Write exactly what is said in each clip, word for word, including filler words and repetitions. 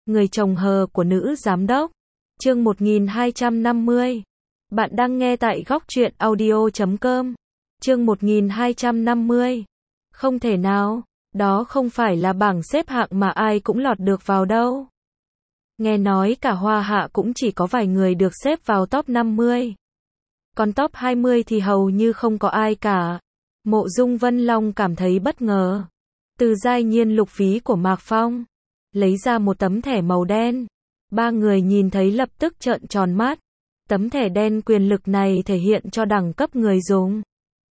Người chồng hờ của nữ giám đốc. Chương một nghìn hai trăm năm mươi. Bạn đang nghe tại góc truyện audio chấm com. Chương một nghìn hai trăm năm mươi. Không thể nào, đó không phải là bảng xếp hạng mà ai cũng lọt được vào đâu. Nghe nói cả Hoa Hạ cũng chỉ có vài người được xếp vào top năm mươi. Còn top hai mươi thì hầu như không có ai cả. Mộ Dung Vân Long cảm thấy bất ngờ. Từ giai nhiên lục phí của Mạc Phong. Lấy ra một tấm thẻ màu đen. Ba người nhìn thấy lập tức trợn tròn mắt. Tấm thẻ đen quyền lực này thể hiện cho đẳng cấp người dùng.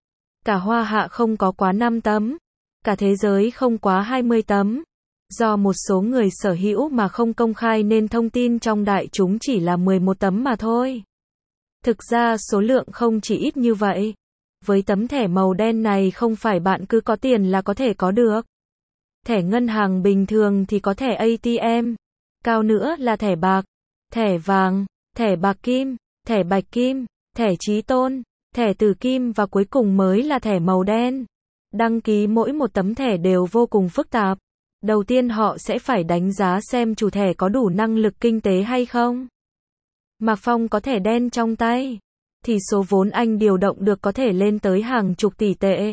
Cả Hoa Hạ không có quá năm tấm. Cả thế giới không quá hai mươi tấm. Do một số người sở hữu mà không công khai nên thông tin trong đại chúng chỉ là mười một tấm mà thôi. Thực ra số lượng không chỉ ít như vậy. Với tấm thẻ màu đen này không phải bạn cứ có tiền là có thể có được. Thẻ ngân hàng bình thường thì có thẻ a tê em. Cao nữa là thẻ bạc, thẻ vàng, thẻ bạc kim, thẻ bạch kim, thẻ chí tôn, thẻ tử kim và cuối cùng mới là thẻ màu đen. Đăng ký mỗi một tấm thẻ đều vô cùng phức tạp. Đầu tiên họ sẽ phải đánh giá xem chủ thẻ có đủ năng lực kinh tế hay không. Mạc Phong có thẻ đen trong tay, thì số vốn anh điều động được có thể lên tới hàng chục tỷ tệ.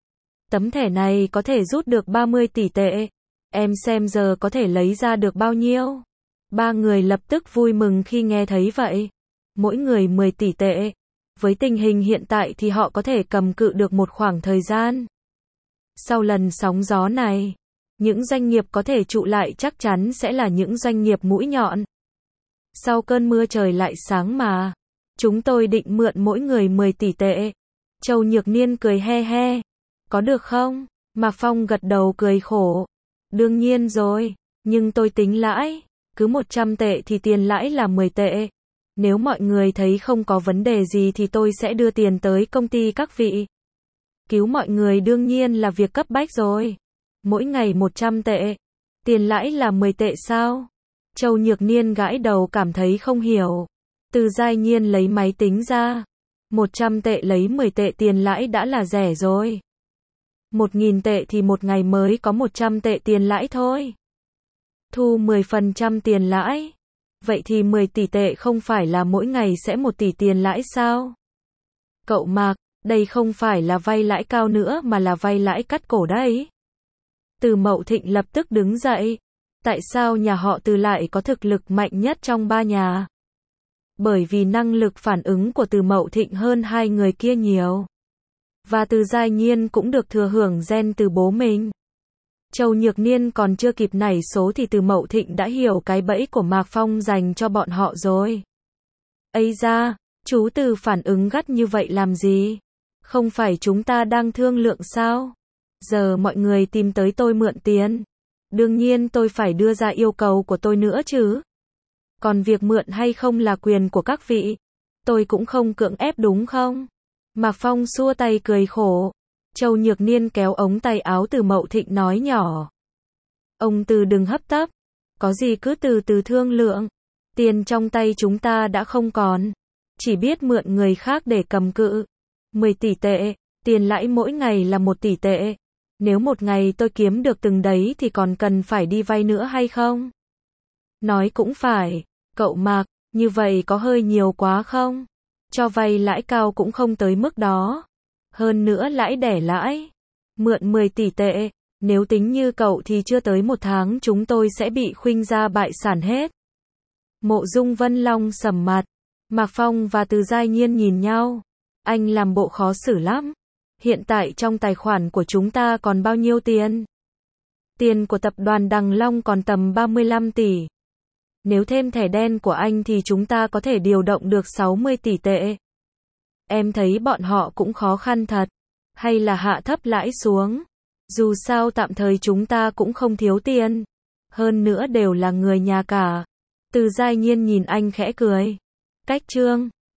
Tấm thẻ này có thể rút được ba mươi tỷ tệ. Em xem giờ có thể lấy ra được bao nhiêu? Ba người lập tức vui mừng khi nghe thấy vậy. Mỗi người mười tỷ tệ. Với tình hình hiện tại thì họ có thể cầm cự được một khoảng thời gian. Sau lần sóng gió này, những doanh nghiệp có thể trụ lại chắc chắn sẽ là những doanh nghiệp mũi nhọn. Sau cơn mưa trời lại sáng mà. Chúng tôi định mượn mỗi người mười tỷ tệ. Châu Nhược Niên cười he he. Có được không? Mạc Phong gật đầu cười khổ. Đương nhiên rồi, nhưng tôi tính lãi. Cứ một trăm tệ thì tiền lãi là mười tệ. Nếu mọi người thấy không có vấn đề gì thì tôi sẽ đưa tiền tới công ty các vị. Cứu mọi người đương nhiên là việc cấp bách rồi. Mỗi ngày một trăm tệ. Tiền lãi là mười tệ sao? Châu Nhược Niên gãi đầu cảm thấy không hiểu. Từ giai nhiên lấy máy tính ra. một trăm tệ lấy mười tệ tiền lãi đã là rẻ rồi. một nghìn tệ thì một ngày mới có một trăm tệ tiền lãi thôi. Thu mười phần trăm tiền lãi. Vậy thì mười tỷ tệ không phải là mỗi ngày sẽ một tỷ tiền lãi sao? Cậu Mạc, đây không phải là vay lãi cao nữa mà là vay lãi cắt cổ đấy. Từ Mậu Thịnh lập tức đứng dậy. Tại sao nhà họ Từ lại có thực lực mạnh nhất trong ba nhà? Bởi vì năng lực phản ứng của Từ Mậu Thịnh hơn hai người kia nhiều. Và Từ giai nhiên cũng được thừa hưởng gen từ bố mình. Châu Nhược Niên còn chưa kịp nảy số thì Từ Mậu Thịnh đã hiểu cái bẫy của Mạc Phong dành cho bọn họ rồi. Ây da, chú Từ phản ứng gắt như vậy làm gì? Không phải chúng ta đang thương lượng sao? Giờ mọi người tìm tới tôi mượn tiền. Đương nhiên tôi phải đưa ra yêu cầu của tôi nữa chứ. Còn việc mượn hay không là quyền của các vị. Tôi cũng không cưỡng ép đúng không? Mạc Phong xua tay cười khổ. Châu Nhược Niên kéo ống tay áo Từ Mậu Thịnh nói nhỏ. Ông Từ đừng hấp tấp. Có gì cứ từ từ thương lượng. Tiền trong tay chúng ta đã không còn. Chỉ biết mượn người khác để cầm cự. mười tỷ tệ. Tiền lãi mỗi ngày là một tỷ tệ. Nếu một ngày tôi kiếm được từng đấy thì còn cần phải đi vay nữa hay không? Nói cũng phải. Cậu Mạc, như vậy có hơi nhiều quá không? Cho vay lãi cao cũng không tới mức đó. Hơn nữa lãi đẻ lãi. Mượn mười tỷ tệ. Nếu tính như cậu thì chưa tới một tháng chúng tôi sẽ bị khuynh gia bại sản hết. Mộ Dung Vân Long sầm mặt. Mạc Phong và Từ giai nhiên nhìn nhau. Anh làm bộ khó xử lắm. Hiện tại trong tài khoản của chúng ta còn bao nhiêu tiền? Tiền của tập đoàn Đằng Long còn tầm ba mươi lăm tỷ. Nếu thêm thẻ đen của anh thì chúng ta có thể điều động được sáu mươi tỷ tệ. Em thấy bọn họ cũng khó khăn thật. Hay là hạ thấp lãi xuống. Dù sao tạm thời chúng ta cũng không thiếu tiền. Hơn nữa đều là người nhà cả. Từ giai nhiên nhìn anh khẽ cười. Cách trương.